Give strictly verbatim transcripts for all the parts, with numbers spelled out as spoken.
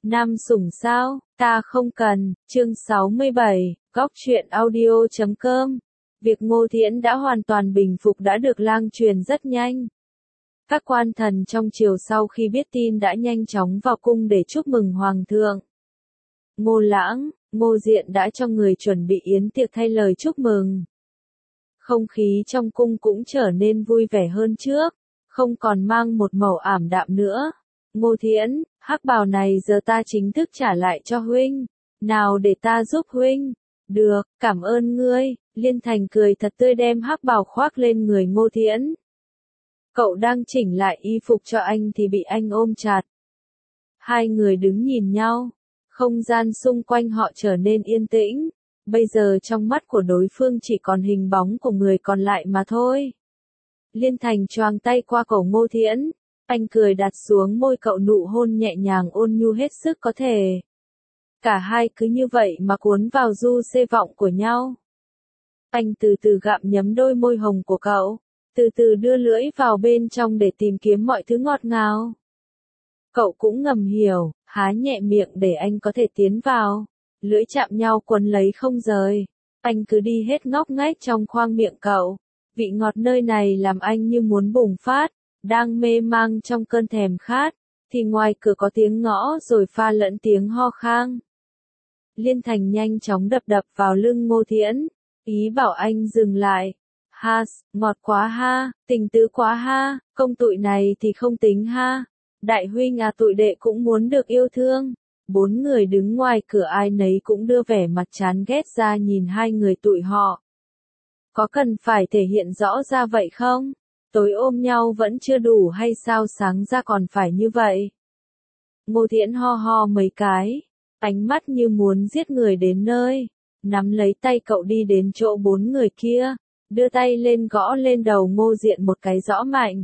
Nam sủng sao, ta không cần, chương sáu mươi bảy, góc truyện audio chấm com. Việc Ngô Thiễn đã hoàn toàn bình phục đã được lang truyền rất nhanh. Các quan thần trong triều sau khi biết tin đã nhanh chóng vào cung để chúc mừng Hoàng thượng. Ngô Lãng, Ngô Diện đã cho người chuẩn bị yến tiệc thay lời chúc mừng. Không khí trong cung cũng trở nên vui vẻ hơn trước, không còn mang một màu ảm đạm nữa. Ngô Thiễn, hắc bào này giờ ta chính thức trả lại cho huynh. Nào để ta giúp huynh. Được, cảm ơn ngươi. Liên Thành cười thật tươi đem hắc bào khoác lên người Ngô Thiễn. Cậu đang chỉnh lại y phục cho anh thì bị anh ôm chặt. Hai người đứng nhìn nhau. Không gian xung quanh họ trở nên yên tĩnh. Bây giờ trong mắt của đối phương chỉ còn hình bóng của người còn lại mà thôi. Liên Thành choàng tay qua cổ Ngô Thiễn. Anh cười đặt xuống môi cậu nụ hôn nhẹ nhàng ôn nhu hết sức có thể. Cả hai cứ như vậy mà cuốn vào du xê vọng của nhau. Anh từ từ gặm nhấm đôi môi hồng của cậu, từ từ đưa lưỡi vào bên trong để tìm kiếm mọi thứ ngọt ngào. Cậu cũng ngầm hiểu, há nhẹ miệng để anh có thể tiến vào. Lưỡi chạm nhau quấn lấy không rời. Anh cứ đi hết ngóc ngách trong khoang miệng cậu. Vị ngọt nơi này làm anh như muốn bùng phát. Đang mê mang trong cơn thèm khát, thì ngoài cửa có tiếng ngõ rồi pha lẫn tiếng ho khan. Liên Thành nhanh chóng đập đập vào lưng Ngô Thiễn, ý bảo anh dừng lại. Ha, ngọt quá ha, tình tứ quá ha, công tụi này thì không tính ha. Đại huynh à, tụi đệ cũng muốn được yêu thương. Bốn người đứng ngoài cửa ai nấy cũng đưa vẻ mặt chán ghét ra nhìn hai người tụi họ. Có cần phải thể hiện rõ ra vậy không? Tối ôm nhau vẫn chưa đủ hay sao sáng ra còn phải như vậy? Ngô Thiễn ho ho mấy cái, ánh mắt như muốn giết người đến nơi, nắm lấy tay cậu đi đến chỗ bốn người kia, đưa tay lên gõ lên đầu Ngô Diện một cái rõ mạnh.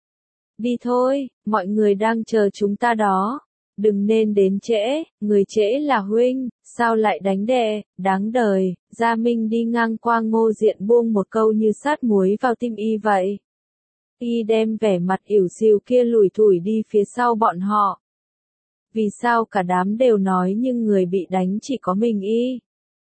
Đi thôi, mọi người đang chờ chúng ta đó, đừng nên đến trễ, người trễ là huynh, sao lại đánh đệ, đáng đời. Gia Minh đi ngang qua Ngô Diện buông một câu như sát muối vào tim y vậy. Y đem vẻ mặt ỉu xìu kia lủi thủi đi phía sau bọn họ. Vì sao cả đám đều nói nhưng người bị đánh chỉ có mình Y?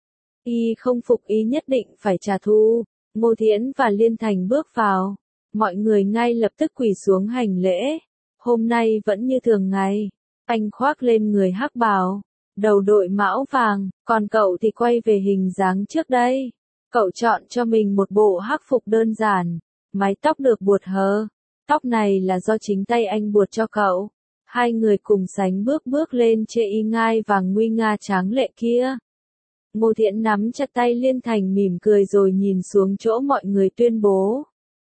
Y không phục Y nhất định phải trả thù. Ngô Thiễn và Liên Thành bước vào. Mọi người ngay lập tức quỳ xuống hành lễ. Hôm nay vẫn như thường ngày. Anh khoác lên người hắc bào, đầu đội mão vàng, còn cậu thì quay về hình dáng trước đây. Cậu chọn cho mình một bộ hắc phục đơn giản. Mái tóc được buộc hờ. Tóc này là do chính tay anh buộc cho cậu. Hai người cùng sánh bước bước lên chê y ngai vàng nguy nga tráng lệ kia. Ngô Thiễn nắm chặt tay Liên Thành mỉm cười rồi nhìn xuống chỗ mọi người tuyên bố.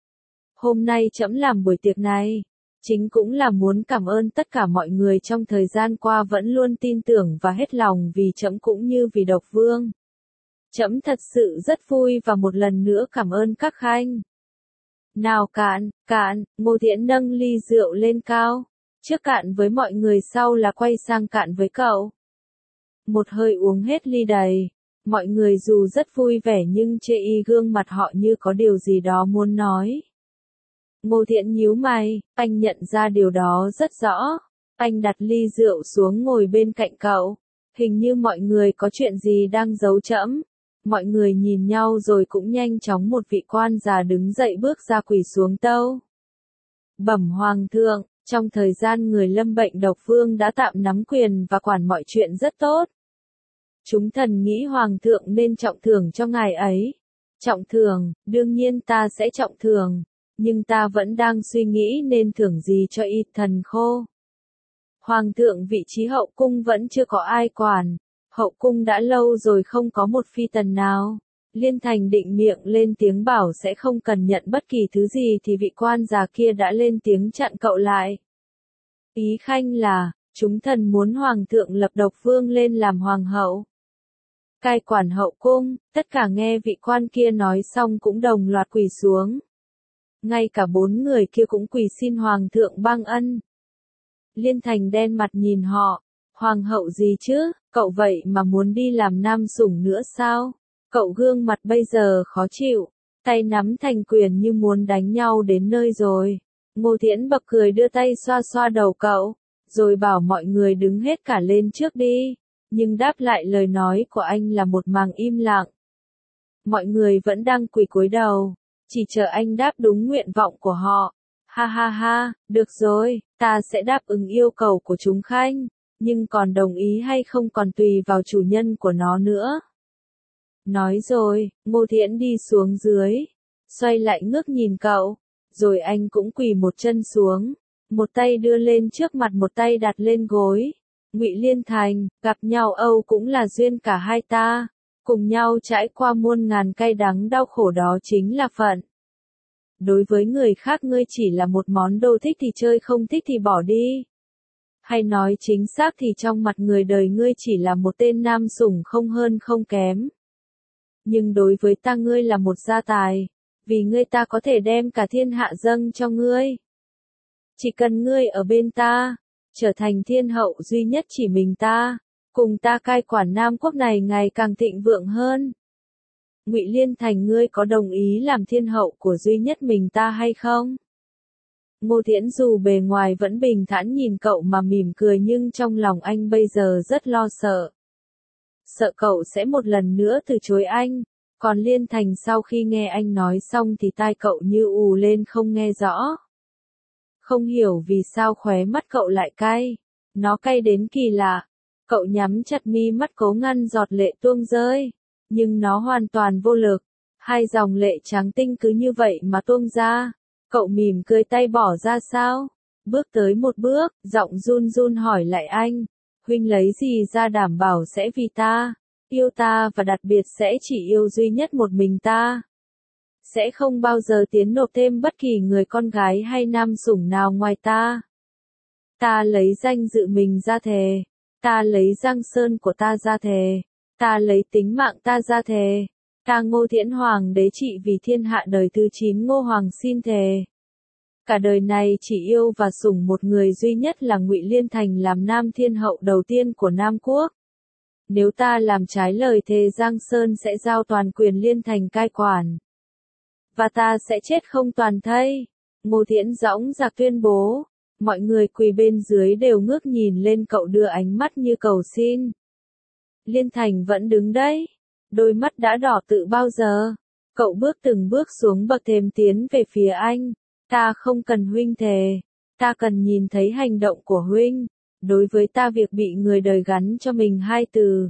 Hôm nay trẫm làm buổi tiệc này, chính cũng là muốn cảm ơn tất cả mọi người trong thời gian qua vẫn luôn tin tưởng và hết lòng vì trẫm cũng như vì Độc Vương. Trẫm thật sự rất vui và một lần nữa cảm ơn các khanh. Nào cạn, cạn, Ngô Thiễn nâng ly rượu lên cao. Trước cạn với mọi người sau là quay sang cạn với cậu. Một hơi uống hết ly đầy. Mọi người dù rất vui vẻ nhưng chê y gương mặt họ như có điều gì đó muốn nói. Ngô Thiễn nhíu mày, anh nhận ra điều đó rất rõ. Anh đặt ly rượu xuống ngồi bên cạnh cậu. Hình như mọi người có chuyện gì đang giấu trẫm. Mọi người nhìn nhau rồi cũng nhanh chóng một vị quan già đứng dậy bước ra quỳ xuống tâu. Bẩm Hoàng thượng, trong thời gian người lâm bệnh Độc Vương đã tạm nắm quyền và quản mọi chuyện rất tốt. Chúng thần nghĩ Hoàng thượng nên trọng thưởng cho ngài ấy. Trọng thưởng, đương nhiên ta sẽ trọng thưởng, nhưng ta vẫn đang suy nghĩ nên thưởng gì cho y thần khô. Hoàng thượng vị trí hậu cung vẫn chưa có ai quản. Hậu cung đã lâu rồi không có một phi tần nào. Liên Thành định miệng lên tiếng bảo sẽ không cần nhận bất kỳ thứ gì thì vị quan già kia đã lên tiếng chặn cậu lại. Ý khanh là, chúng thần muốn Hoàng thượng lập Độc Vương lên làm Hoàng hậu. Cai quản hậu cung, tất cả nghe vị quan kia nói xong cũng đồng loạt quỳ xuống. Ngay cả bốn người kia cũng quỳ xin Hoàng thượng ban ân. Liên Thành đen mặt nhìn họ. Hoàng hậu gì chứ, cậu vậy mà muốn đi làm nam sủng nữa sao? Cậu gương mặt bây giờ khó chịu, tay nắm thành quyền như muốn đánh nhau đến nơi rồi. Ngô Thiễn bật cười đưa tay xoa xoa đầu cậu, rồi bảo mọi người đứng hết cả lên trước đi, nhưng đáp lại lời nói của anh là một màng im lặng. Mọi người vẫn đang quỳ cúi đầu, chỉ chờ anh đáp đúng nguyện vọng của họ. Ha ha ha, được rồi, ta sẽ đáp ứng yêu cầu của chúng khanh, nhưng còn đồng ý hay không còn tùy vào chủ nhân của nó nữa. Nói rồi, Ngô Thiễn đi xuống dưới, xoay lại ngước nhìn cậu, rồi anh cũng quỳ một chân xuống, một tay đưa lên trước mặt một tay đặt lên gối. Ngụy Liên Thành, gặp nhau Âu cũng là duyên cả hai ta, cùng nhau trải qua muôn ngàn cay đắng đau khổ đó chính là phận. Đối với người khác ngươi chỉ là một món đồ thích thì chơi không thích thì bỏ đi. Hay nói chính xác thì trong mặt người đời ngươi chỉ là một tên nam sủng không hơn không kém. Nhưng đối với ta ngươi là một gia tài, vì ngươi ta có thể đem cả thiên hạ dâng cho ngươi. Chỉ cần ngươi ở bên ta, trở thành thiên hậu duy nhất chỉ mình ta, cùng ta cai quản Nam Quốc này ngày càng thịnh vượng hơn. Ngụy Liên Thành, ngươi có đồng ý làm thiên hậu của duy nhất mình ta hay không? Ngô Thiễn dù bề ngoài vẫn bình thản nhìn cậu mà mỉm cười, nhưng trong lòng anh bây giờ rất lo sợ. Sợ cậu sẽ một lần nữa từ chối anh. Còn Liên Thành sau khi nghe anh nói xong thì tai cậu như ù lên không nghe rõ. Không hiểu vì sao khóe mắt cậu lại cay. Nó cay đến kỳ lạ. Cậu nhắm chặt mi mắt cố ngăn giọt lệ tuôn rơi. Nhưng nó hoàn toàn vô lực. Hai dòng lệ trắng tinh cứ như vậy mà tuôn ra. Cậu mỉm cười, tay bỏ ra sao? Bước tới một bước, giọng run run hỏi lại anh. Huynh lấy gì ra đảm bảo sẽ vì ta, yêu ta và đặc biệt sẽ chỉ yêu duy nhất một mình ta? Sẽ không bao giờ tiến nộp thêm bất kỳ người con gái hay nam sủng nào ngoài ta. Ta lấy danh dự mình ra thề. Ta lấy Giang Sơn của ta ra thề. Ta lấy tính mạng ta ra thề. Ta Ngô Thiễn Hoàng đế trị vì thiên hạ đời thứ chín Ngô Hoàng xin thề. Cả đời này chỉ yêu và sủng một người duy nhất là Ngụy Liên Thành làm Nam Thiên Hậu đầu tiên của Nam Quốc. Nếu ta làm trái lời thề, Giang Sơn sẽ giao toàn quyền Liên Thành cai quản. Và ta sẽ chết không toàn thây. Ngô Thiễn dõng dạc tuyên bố. Mọi người quỳ bên dưới đều ngước nhìn lên cậu đưa ánh mắt như cầu xin. Liên Thành vẫn đứng đấy. Đôi mắt đã đỏ tự bao giờ. Cậu bước từng bước xuống bậc thềm tiến về phía anh. Ta không cần huynh thề. Ta cần nhìn thấy hành động của huynh. Đối với ta việc bị người đời gắn cho mình hai từ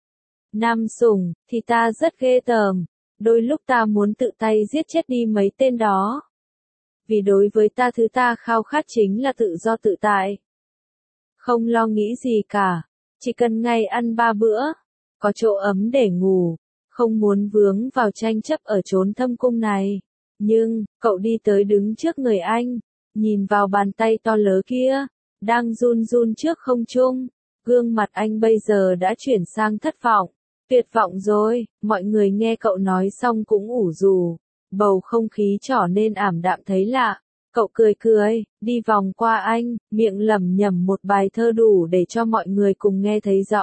nam sủng thì ta rất ghê tởm. Đôi lúc ta muốn tự tay giết chết đi mấy tên đó. Vì đối với ta thứ ta khao khát chính là tự do tự tại. Không lo nghĩ gì cả. Chỉ cần ngày ăn ba bữa. Có chỗ ấm để ngủ. Không muốn vướng vào tranh chấp ở chốn thâm cung này. Nhưng, cậu đi tới đứng trước người anh. Nhìn vào bàn tay to lớn kia. Đang run run trước không trung. Gương mặt anh bây giờ đã chuyển sang thất vọng. Tuyệt vọng rồi. Mọi người nghe cậu nói xong cũng ủ rù. Bầu không khí trở nên ảm đạm thấy lạ. Cậu cười cười, đi vòng qua anh, miệng lẩm nhẩm một bài thơ đủ để cho mọi người cùng nghe thấy rõ.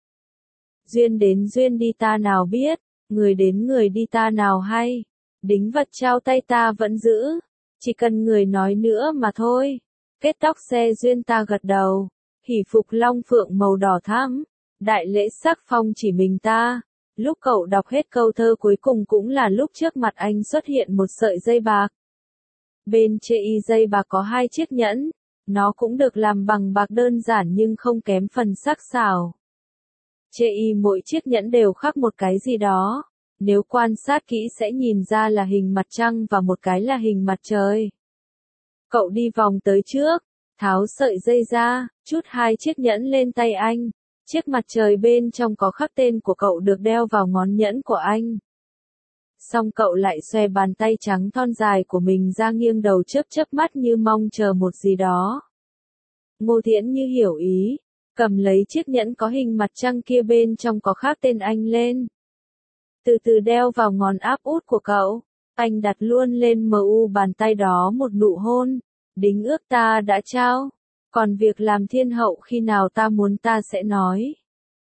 Duyên đến duyên đi ta nào biết, người đến người đi ta nào hay. Đính vật trao tay ta vẫn giữ, chỉ cần người nói nữa mà thôi. Kết tóc xe duyên ta gật đầu, hỷ phục long phượng màu đỏ thắm, đại lễ sắc phong chỉ mình ta. Lúc cậu đọc hết câu thơ cuối cùng cũng là lúc trước mặt anh xuất hiện một sợi dây bạc. Bên trên y dây bạc có hai chiếc nhẫn, nó cũng được làm bằng bạc đơn giản nhưng không kém phần sắc sảo. Trên y mỗi chiếc nhẫn đều khắc một cái gì đó, nếu quan sát kỹ sẽ nhìn ra là hình mặt trăng và một cái là hình mặt trời. Cậu đi vòng tới trước, tháo sợi dây ra, chút hai chiếc nhẫn lên tay anh. Chiếc mặt trời bên trong có khắc tên của cậu được đeo vào ngón nhẫn của anh. Xong cậu lại xòe bàn tay trắng thon dài của mình ra, nghiêng đầu chớp chớp mắt như mong chờ một gì đó. Ngô Thiễn như hiểu ý, cầm lấy chiếc nhẫn có hình mặt trăng kia bên trong có khắc tên anh lên. Từ từ đeo vào ngón áp út của cậu, anh đặt luôn lên mu bàn tay đó một nụ hôn. Đính ước ta đã trao. Còn việc làm thiên hậu khi nào ta muốn ta sẽ nói.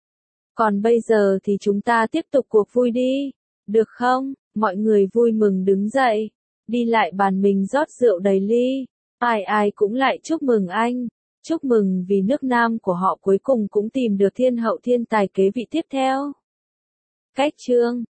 Còn bây giờ thì chúng ta tiếp tục cuộc vui đi. Được không? Mọi người vui mừng đứng dậy. Đi lại bàn mình rót rượu đầy ly. Ai ai cũng lại chúc mừng anh. Chúc mừng vì nước Nam của họ cuối cùng cũng tìm được thiên hậu thiên tài kế vị tiếp theo. Cách chương